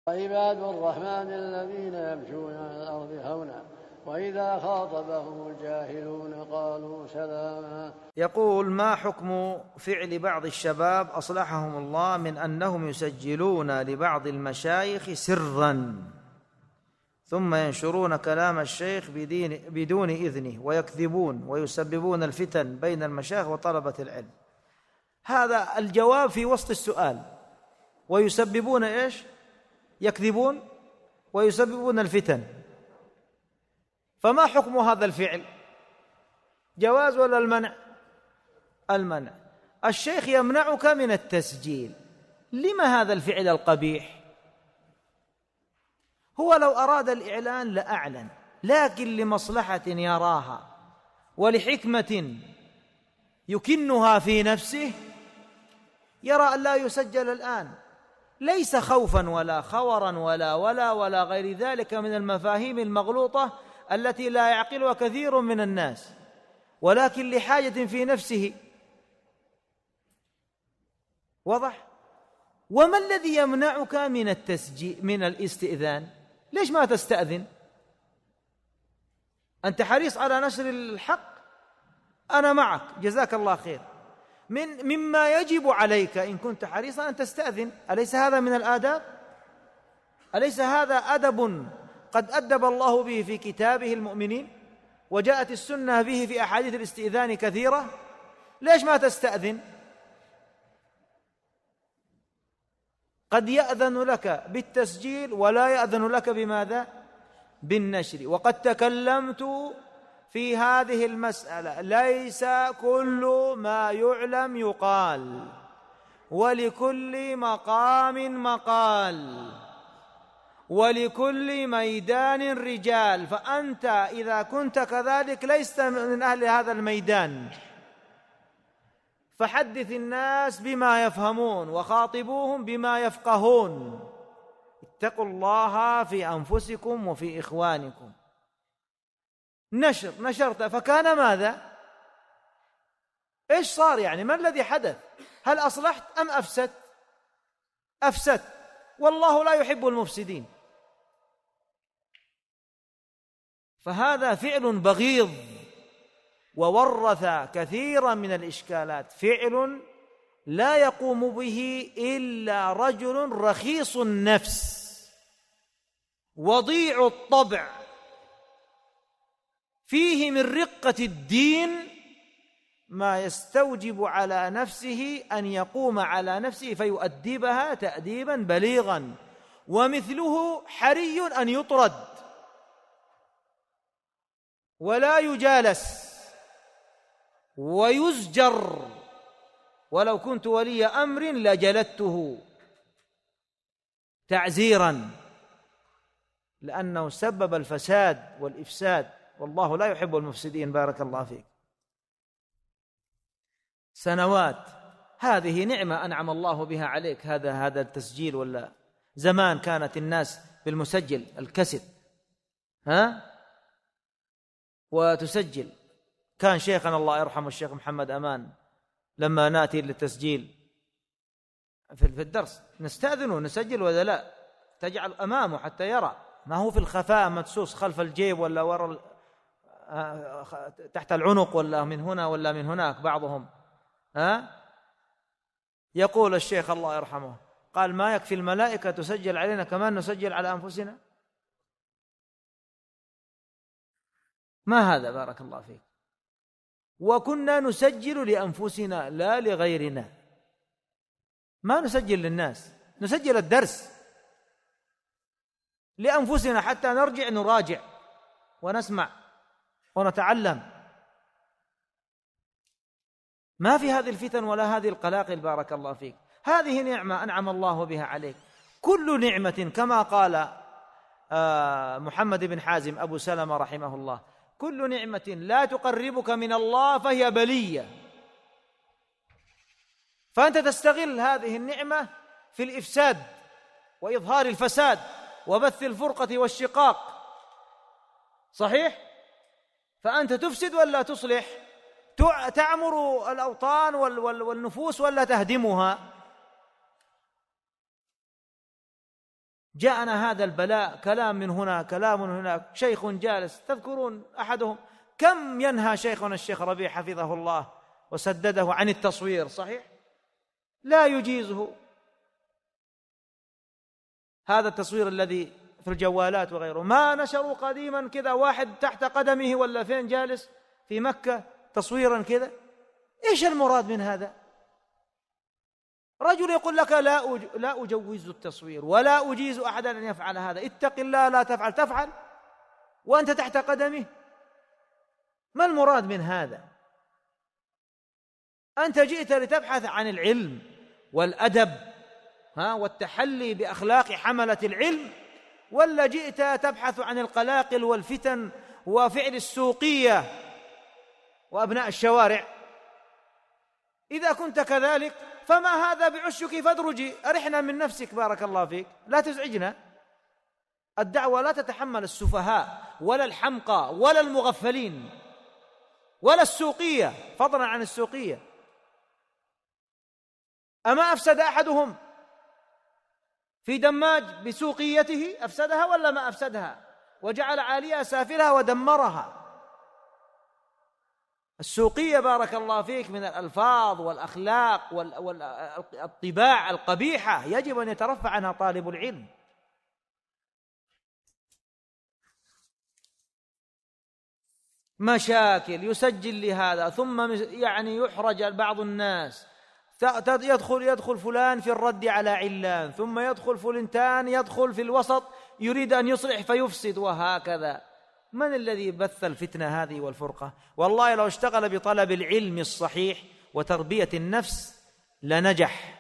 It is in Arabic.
عباد الرحمن الذين يمشون على الأرض هونا وإذا خاطبهم الجاهلون قالوا سلاما. يقول: ما حكم فعل بعض الشباب أصلحهم الله من أنهم يسجلون لبعض المشايخ سرا ثم ينشرون كلام الشيخ بدون إذنه ويكذبون ويسببون الفتن بين المشايخ وطلبة العلم؟ هذا الجواب في وسط السؤال. ويسببون إيش؟ يكذبون ويسببون الفتن. فما حكم هذا الفعل؟ جواز ولا المنع؟ المنع. الشيخ يمنعك من التسجيل، لما هذا الفعل القبيح؟ هو لو أراد الإعلان لأعلن، لكن لمصلحة يراها ولحكمة يكنها في نفسه يرى أن لا يسجل الآن، ليس خوفا ولا خورا ولا غير ذلك من المفاهيم المغلوطة التي لا يعقلها كثير من الناس، ولكن لحاجة في نفسه. واضح؟ وما الذي يمنعك من التسجيل من الاستئذان؟ ليش ما تستأذن؟ أنت حريص على نشر الحق، أنا معك، جزاك الله خير. مما يجب عليك إن كنت حريصا أن تستأذن. أليس هذا من الآداب؟ أليس هذا أدب قد أدب الله به في كتابه المؤمنين، وجاءت السنة به في أحاديث الاستئذان كثيرة؟ ليش ما تستأذن؟ قد يأذن لك بالتسجيل ولا يأذن لك بماذا؟ بالنشر. وقد تكلمت في هذه المسألة، ليس كل ما يعلم يقال، ولكل مقام مقال، ولكل ميدان رجال. فأنت إذا كنت كذلك ليست من أهل هذا الميدان، فحدث الناس بما يفهمون وخاطبوهم بما يفقهون. اتقوا الله في أنفسكم وفي إخوانكم. نشرت فكان ماذا؟ إيش صار يعني؟ ما الذي حدث؟ هل أصلحت أم أفسدت؟ أفسدت، والله لا يحب المفسدين. فهذا فعل بغيض وورث كثيرا من الإشكالات، فعل لا يقوم به إلا رجل رخيص النفس وضيع الطبع، فيه من رقة الدين ما يستوجب على نفسه أن يقوم على نفسه فيؤدبها تأديبا بليغا، ومثله حري أن يطرد ولا يجالس ويزجر. ولو كنت ولي أمر لجلدته تعزيرا، لأنه سبب الفساد والإفساد، والله لا يحب المفسدين. بارك الله فيك. سنوات، هذه نعمة أنعم الله بها عليك، هذا التسجيل. ولا زمان كانت الناس بالمسجل الكسد وتسجل. كان شيخنا الله يرحمه الشيخ محمد أمان لما نأتي للتسجيل في الدرس نستأذن ونسجل ولا لا، تجعل أمامه حتى يرى، ما هو في الخفاء مدسوس خلف الجيب ولا وراء تحت العنق ولا من هنا ولا من هناك بعضهم. يقول الشيخ الله يرحمه، قال: ما يكفي الملائكة تسجل علينا كمان نسجل على أنفسنا؟ ما هذا؟ بارك الله فيك. وكنا نسجل لأنفسنا لا لغيرنا، ما نسجل للناس، نسجل الدرس لأنفسنا حتى نرجع نراجع ونسمع ونتعلم. ما في هذه الفتن ولا هذه القلاقل. بارك الله فيك. هذه نعمة أنعم الله بها عليك. كل نعمة كما قال محمد بن حازم أبو سلمة رحمه الله: كل نعمة لا تقربك من الله فهي بلية. فأنت تستغل هذه النعمة في الإفساد وإظهار الفساد وبث الفرقة والشقاق. صحيح؟ فأنت تفسد ولا تصلح؟ تعمر الأوطان والنفوس ولا تهدمها؟ جاءنا هذا البلاء، كلام من هنا كلام من هناك، شيخ جالس، تذكرون أحدهم كم ينهى شيخنا الشيخ ربيع حفظه الله وسدده عن التصوير، صحيح؟ لا يجيزه هذا التصوير الذي في الجوالات وغيره. ما نشروا قديما كذا واحد تحت قدمه ولا فين جالس في مكة تصويرا كذا؟ إيش المراد من هذا؟ رجل يقول لك لا أجوز التصوير ولا أجيز أحدا أن يفعل هذا، اتق الله لا تفعل، تفعل وأنت تحت قدمه. ما المراد من هذا؟ أنت جئت لتبحث عن العلم والأدب والتحلي بأخلاق حملة العلم، ولا جئت تبحث عن القلاقل والفتن وفعل السوقية وأبناء الشوارع؟ إذا كنت كذلك فما هذا بعشك فادرجي، أرحنا من نفسك بارك الله فيك، لا تزعجنا. الدعوة لا تتحمل السفهاء ولا الحمقى ولا المغفلين ولا السوقية، فضلا عن السوقية. أما أفسد أحدهم في دماج بسوقيته، أفسدها ولا ما أفسدها؟ وجعل عاليها سافلها ودمرها. السوقية بارك الله فيك من الألفاظ والأخلاق والطباع القبيحة يجب أن يترفع عنها طالب العلم. مشاكل يسجل لهذا، ثم يحرج بعض الناس، يدخل فلان في الرد على علان، ثم يدخل فلنتان يدخل في الوسط يريد أن يصلح فيفسد، وهكذا. من الذي بث الفتنة هذه والفرقة؟ والله لو اشتغل بطلب العلم الصحيح وتربية النفس لنجح.